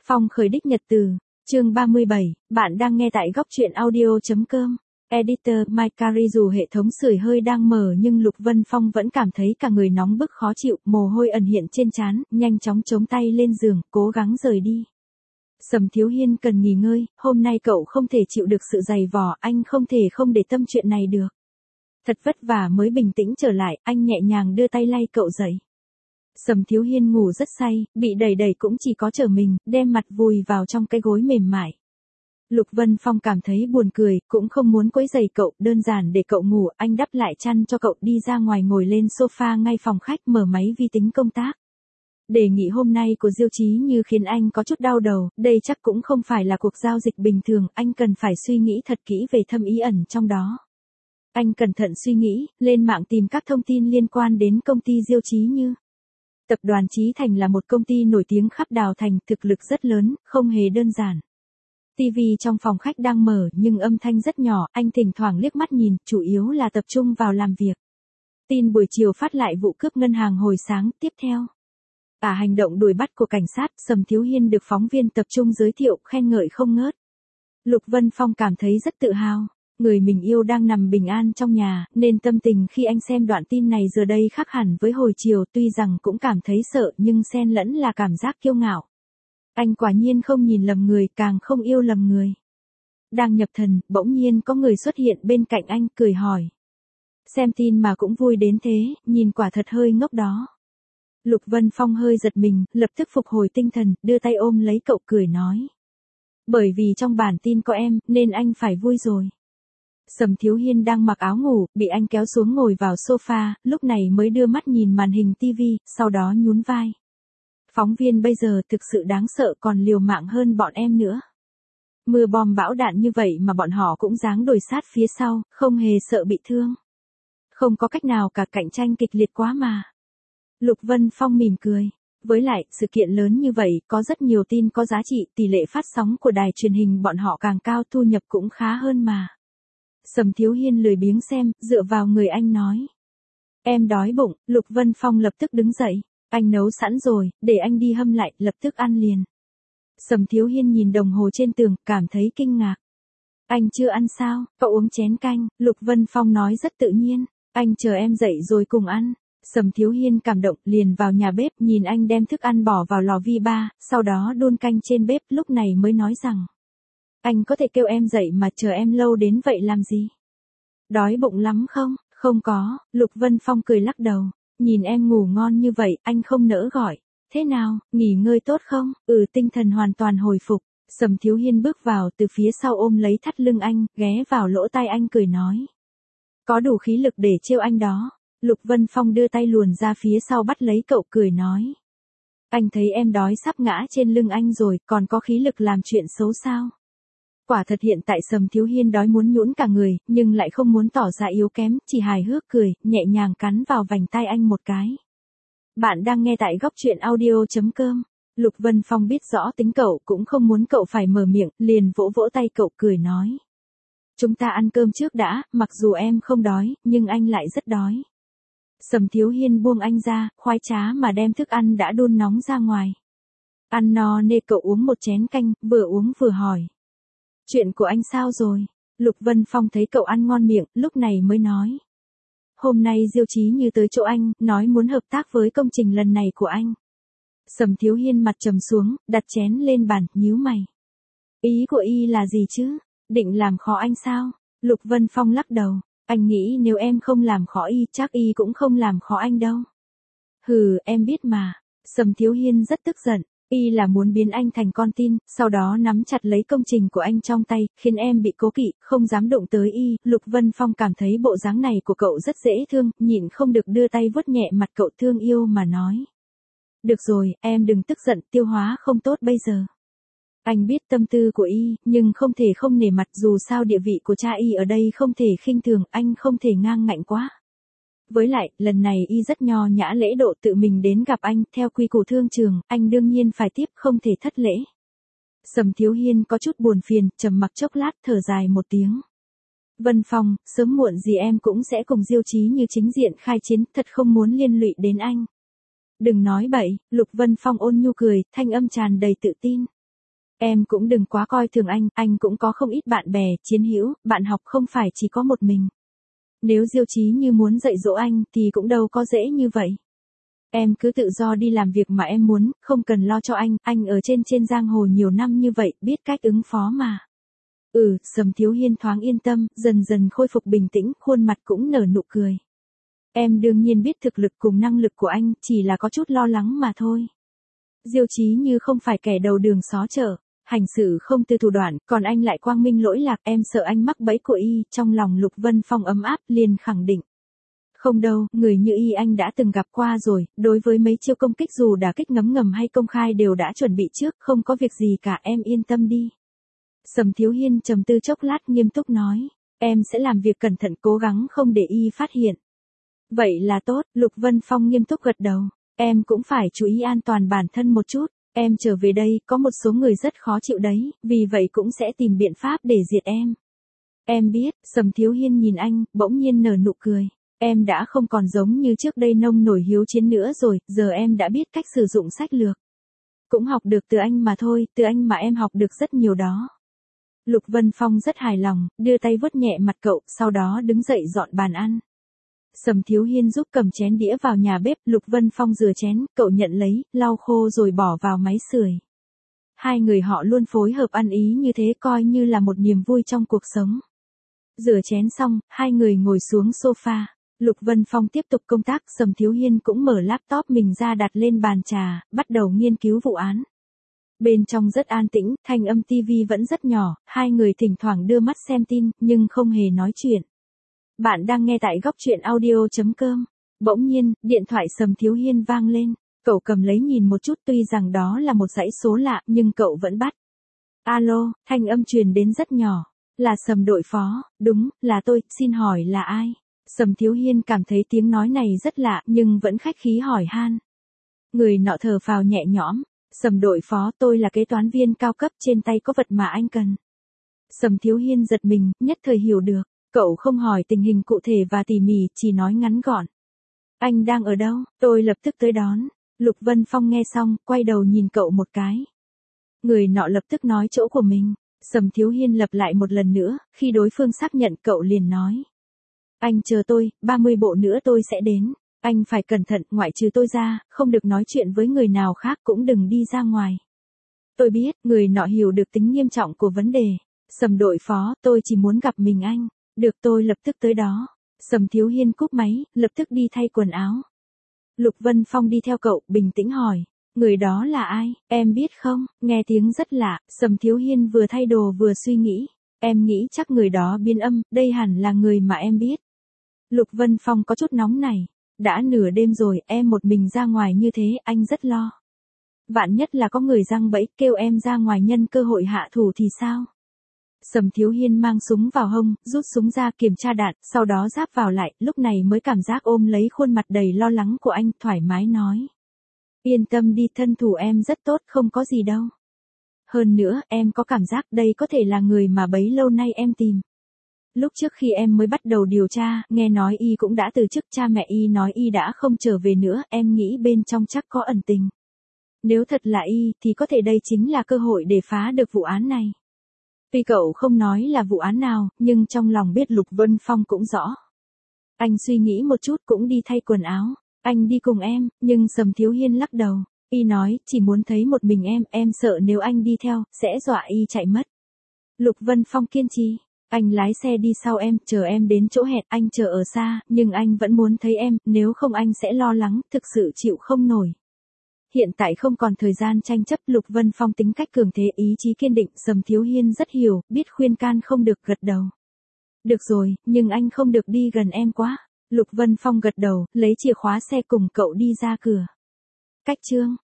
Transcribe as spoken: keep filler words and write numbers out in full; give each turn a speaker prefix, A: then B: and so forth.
A: Phong khởi đích nhật từ, chương ba mươi bảy, bạn đang nghe tại góc truyện audio.com. Editor Mike Carey. Dù hệ thống sưởi hơi đang mở nhưng Lục Vân Phong vẫn cảm thấy cả người nóng bức khó chịu, mồ hôi ẩn hiện trên trán, nhanh chóng chống tay lên giường, cố gắng rời đi. Sầm Thiếu Hiên cần nghỉ ngơi, hôm nay cậu không thể chịu được sự dày vò, anh không thể không để tâm chuyện này được. Thật vất vả mới bình tĩnh trở lại, anh nhẹ nhàng đưa tay lay cậu dậy. Sầm Thiếu Hiên ngủ rất say, bị đẩy đẩy cũng chỉ có trở mình, đem mặt vùi vào trong cái gối mềm mại. Lục Vân Phong cảm thấy buồn cười, cũng không muốn quấy rầy cậu, đơn giản để cậu ngủ, anh đắp lại chăn cho cậu, đi ra ngoài ngồi lên sofa ngay phòng khách mở máy vi tính công tác. Đề nghị hôm nay của Diêu Chí Như khiến anh có chút đau đầu, đây chắc cũng không phải là cuộc giao dịch bình thường, anh cần phải suy nghĩ thật kỹ về thâm ý ẩn trong đó. Anh cẩn thận suy nghĩ, lên mạng tìm các thông tin liên quan đến công ty Diêu Chí Như. Tập đoàn Chí Thành là một công ty nổi tiếng khắp Đào Thành, thực lực rất lớn, không hề đơn giản. ti vi trong phòng khách đang mở nhưng âm thanh rất nhỏ, anh thỉnh thoảng liếc mắt nhìn, chủ yếu là tập trung vào làm việc. Tin buổi chiều phát lại vụ cướp ngân hàng hồi sáng, tiếp theo. Cả hành động đuổi bắt của cảnh sát, Sầm Thiếu Hiên được phóng viên tập trung giới thiệu, khen ngợi không ngớt. Lục Vân Phong cảm thấy rất tự hào. Người mình yêu đang nằm bình an trong nhà, nên tâm tình khi anh xem đoạn tin này giờ đây khác hẳn với hồi chiều, tuy rằng cũng cảm thấy sợ nhưng xen lẫn là cảm giác kiêu ngạo. Anh quả nhiên không nhìn lầm người, càng không yêu lầm người. Đang nhập thần, bỗng nhiên có người xuất hiện bên cạnh anh, cười hỏi. Xem tin mà cũng vui đến thế, nhìn quả thật hơi ngốc đó. Lục Vân Phong hơi giật mình, lập tức phục hồi tinh thần, đưa tay ôm lấy cậu cười nói. Bởi vì trong bản tin có em, nên anh phải vui rồi. Sầm Thiếu Hiên đang mặc áo ngủ, bị anh kéo xuống ngồi vào sofa, lúc này mới đưa mắt nhìn màn hình ti vi, sau đó nhún vai. Phóng viên bây giờ thực sự đáng sợ, còn liều mạng hơn bọn em nữa. Mưa bom bão đạn như vậy mà bọn họ cũng dáng đuổi sát phía sau, không hề sợ bị thương. Không có cách nào cả, cạnh tranh kịch liệt quá mà. Lục Vân Phong mỉm cười. Với lại, sự kiện lớn như vậy, có rất nhiều tin có giá trị, tỷ lệ phát sóng của đài truyền hình bọn họ càng cao, thu nhập cũng khá hơn mà. Sầm Thiếu Hiên lười biếng xem, dựa vào người anh nói. Em đói bụng, Lục Vân Phong lập tức đứng dậy. Anh nấu sẵn rồi, để anh đi hâm lại, lập tức ăn liền. Sầm Thiếu Hiên nhìn đồng hồ trên tường, cảm thấy kinh ngạc. Anh chưa ăn sao, cậu uống chén canh, Lục Vân Phong nói rất tự nhiên. Anh chờ em dậy rồi cùng ăn. Sầm Thiếu Hiên cảm động, liền vào nhà bếp, nhìn anh đem thức ăn bỏ vào lò vi ba, sau đó đun canh trên bếp, lúc này mới nói rằng. Anh có thể kêu em dậy mà chờ em lâu đến vậy làm gì? Đói bụng lắm không? Không có, Lục Vân Phong cười lắc đầu. Nhìn em ngủ ngon như vậy, anh không nỡ gọi. Thế nào, nghỉ ngơi tốt không? Ừ, tinh thần hoàn toàn hồi phục. Sầm Thiếu Hiên bước vào từ phía sau ôm lấy thắt lưng anh, ghé vào lỗ tai anh cười nói. Có đủ khí lực để trêu anh đó. Lục Vân Phong đưa tay luồn ra phía sau bắt lấy cậu cười nói. Anh thấy em đói sắp ngã trên lưng anh rồi, còn có khí lực làm chuyện xấu sao? Quả thật hiện tại Sầm Thiếu Hiên đói muốn nhũn cả người, nhưng lại không muốn tỏ ra yếu kém, chỉ hài hước cười, nhẹ nhàng cắn vào vành tai anh một cái. Bạn đang nghe tại góc truyện audio.com. Lục Vân Phong biết rõ tính cậu, cũng không muốn cậu phải mở miệng, liền vỗ vỗ tay cậu cười nói. Chúng ta ăn cơm trước đã, mặc dù em không đói, nhưng anh lại rất đói. Sầm Thiếu Hiên buông anh ra, khoái trá mà đem thức ăn đã đun nóng ra ngoài. Ăn no nê cậu uống một chén canh, vừa uống vừa hỏi. Chuyện của anh sao rồi? Lục Vân Phong thấy cậu ăn ngon miệng, lúc này mới nói. Hôm nay Diêu Chí Như tới chỗ anh, nói muốn hợp tác với công trình lần này của anh. Sầm Thiếu Hiên mặt trầm xuống, đặt chén lên bàn, nhíu mày. Ý của y là gì chứ? Định làm khó anh sao? Lục Vân Phong lắc đầu. Anh nghĩ nếu em không làm khó y, chắc y cũng không làm khó anh đâu. Hừ, em biết mà. Sầm Thiếu Hiên rất tức giận. Y là muốn biến anh thành con tin, sau đó nắm chặt lấy công trình của anh trong tay, khiến em bị cố kỵ, không dám đụng tới y. Lục Vân Phong cảm thấy bộ dáng này của cậu rất dễ thương, nhịn không được đưa tay vuốt nhẹ mặt cậu thương yêu mà nói. Được rồi, em đừng tức giận, tiêu hóa không tốt bây giờ. Anh biết tâm tư của y, nhưng không thể không nể mặt, dù sao địa vị của cha y ở đây không thể khinh thường, anh không thể ngang ngạnh quá. Với lại, lần này y rất nho nhã lễ độ tự mình đến gặp anh, theo quy củ thương trường, anh đương nhiên phải tiếp, không thể thất lễ. Sầm Thiếu Hiên có chút buồn phiền, trầm mặc chốc lát, thở dài một tiếng. Vân Phong, sớm muộn gì em cũng sẽ cùng Diêu Chí Như chính diện khai chiến, thật không muốn liên lụy đến anh. Đừng nói bậy, Lục Vân Phong ôn nhu cười, thanh âm tràn đầy tự tin. Em cũng đừng quá coi thường anh, anh cũng có không ít bạn bè, chiến hữu, bạn học không phải chỉ có một mình. Nếu Diêu Chí Như muốn dạy dỗ anh thì cũng đâu có dễ như vậy. Em cứ tự do đi làm việc mà em muốn, không cần lo cho anh, anh ở trên trên giang hồ nhiều năm như vậy, biết cách ứng phó mà. Ừ, Sầm Thiếu Hiên thoáng yên tâm, dần dần khôi phục bình tĩnh, khuôn mặt cũng nở nụ cười. Em đương nhiên biết thực lực cùng năng lực của anh, chỉ là có chút lo lắng mà thôi. Diêu Chí Như không phải kẻ đầu đường xó chợ, hành xử không từ thủ đoạn, còn anh lại quang minh lỗi lạc, em sợ anh mắc bẫy của y, trong lòng Lục Vân Phong ấm áp, liền khẳng định. Không đâu, người như y anh đã từng gặp qua rồi, đối với mấy chiêu công kích dù đả kích ngấm ngầm hay công khai đều đã chuẩn bị trước, không có việc gì cả, em yên tâm đi. Sầm Thiếu Hiên trầm tư chốc lát nghiêm túc nói, em sẽ làm việc cẩn thận cố gắng không để y phát hiện. Vậy là tốt, Lục Vân Phong nghiêm túc gật đầu, em cũng phải chú ý an toàn bản thân một chút, em trở về đây, có một số người rất khó chịu đấy, vì vậy cũng sẽ tìm biện pháp để diệt em. Em biết, Sầm Thiếu Hiên nhìn anh, bỗng nhiên nở nụ cười. Em đã không còn giống như trước đây nông nổi hiếu chiến nữa rồi, giờ em đã biết cách sử dụng sách lược. Cũng học được từ anh mà thôi, từ anh mà em học được rất nhiều đó. Lục Vân Phong rất hài lòng, đưa tay vuốt nhẹ mặt cậu, sau đó đứng dậy dọn bàn ăn. Sầm Thiếu Hiên giúp cầm chén đĩa vào nhà bếp, Lục Vân Phong rửa chén, cậu nhận lấy, lau khô rồi bỏ vào máy sưởi. Hai người họ luôn phối hợp ăn ý như thế coi như là một niềm vui trong cuộc sống. Rửa chén xong, hai người ngồi xuống sofa. Lục Vân Phong tiếp tục công tác, Sầm Thiếu Hiên cũng mở laptop mình ra đặt lên bàn trà, bắt đầu nghiên cứu vụ án. Bên trong rất an tĩnh, thanh âm tivi vẫn rất nhỏ, hai người thỉnh thoảng đưa mắt xem tin, nhưng không hề nói chuyện. Bạn đang nghe tại góc truyện audio chấm com. Bỗng nhiên, điện thoại Sầm Thiếu Hiên vang lên, cậu cầm lấy nhìn một chút, tuy rằng đó là một dãy số lạ, nhưng cậu vẫn bắt. Alo, thanh âm truyền đến rất nhỏ, là Sầm đội phó, đúng, là tôi, xin hỏi là ai? Sầm Thiếu Hiên cảm thấy tiếng nói này rất lạ, nhưng vẫn khách khí hỏi han. Người nọ thở phào nhẹ nhõm, Sầm đội phó, tôi là kế toán viên cao cấp, trên tay có vật mà anh cần. Sầm Thiếu Hiên giật mình, nhất thời hiểu được, cậu không hỏi tình hình cụ thể và tỉ mỉ, chỉ nói ngắn gọn. Anh đang ở đâu, tôi lập tức tới đón. Lục Vân Phong nghe xong, quay đầu nhìn cậu một cái. Người nọ lập tức nói chỗ của mình, Sầm Thiếu Hiên lặp lại một lần nữa, khi đối phương xác nhận cậu liền nói. Anh chờ tôi, ba mươi bộ nữa tôi sẽ đến. Anh phải cẩn thận, ngoại trừ tôi ra, không được nói chuyện với người nào khác, cũng đừng đi ra ngoài. Tôi biết, người nọ hiểu được tính nghiêm trọng của vấn đề. Sầm đội phó, tôi chỉ muốn gặp mình anh. Được, tôi lập tức tới đó. Sầm Thiếu Hiên cúp máy, lập tức đi thay quần áo. Lục Vân Phong đi theo cậu, bình tĩnh hỏi. Người đó là ai, em biết không? Nghe tiếng rất lạ, Sầm Thiếu Hiên vừa thay đồ vừa suy nghĩ. Em nghĩ chắc người đó biên âm, đây hẳn là người mà em biết. Lục Vân Phong có chút nóng này. Đã nửa đêm rồi, em một mình ra ngoài như thế, anh rất lo. Vạn nhất là có người giăng bẫy, kêu em ra ngoài nhân cơ hội hạ thủ thì sao? Sầm Thiếu Hiên mang súng vào hông, rút súng ra kiểm tra đạn, sau đó giáp vào lại, lúc này mới cảm giác ôm lấy khuôn mặt đầy lo lắng của anh, thoải mái nói. Yên tâm đi, thân thủ em rất tốt, không có gì đâu. Hơn nữa, em có cảm giác đây có thể là người mà bấy lâu nay em tìm. Lúc trước khi em mới bắt đầu điều tra, nghe nói y cũng đã từ chức, cha mẹ y nói y đã không trở về nữa, em nghĩ bên trong chắc có ẩn tình. Nếu thật là y, thì có thể đây chính là cơ hội để phá được vụ án này. Tuy cậu không nói là vụ án nào, nhưng trong lòng biết Lục Vân Phong cũng rõ. Anh suy nghĩ một chút cũng đi thay quần áo. Anh đi cùng em, nhưng Sầm Thiếu Hiên lắc đầu. Y nói, chỉ muốn thấy một mình em, em sợ nếu anh đi theo, sẽ dọa y chạy mất. Lục Vân Phong kiên trì. Anh lái xe đi sau em, chờ em đến chỗ hẹn, anh chờ ở xa, nhưng anh vẫn muốn thấy em, nếu không anh sẽ lo lắng, thực sự chịu không nổi. Hiện tại không còn thời gian tranh chấp, Lục Vân Phong tính cách cường thế, ý chí kiên định, Sầm Thiếu Hiên rất hiểu, biết khuyên can không được, gật đầu. Được rồi, nhưng anh không được đi gần em quá. Lục Vân Phong gật đầu, lấy chìa khóa xe cùng cậu đi ra cửa. Cách chương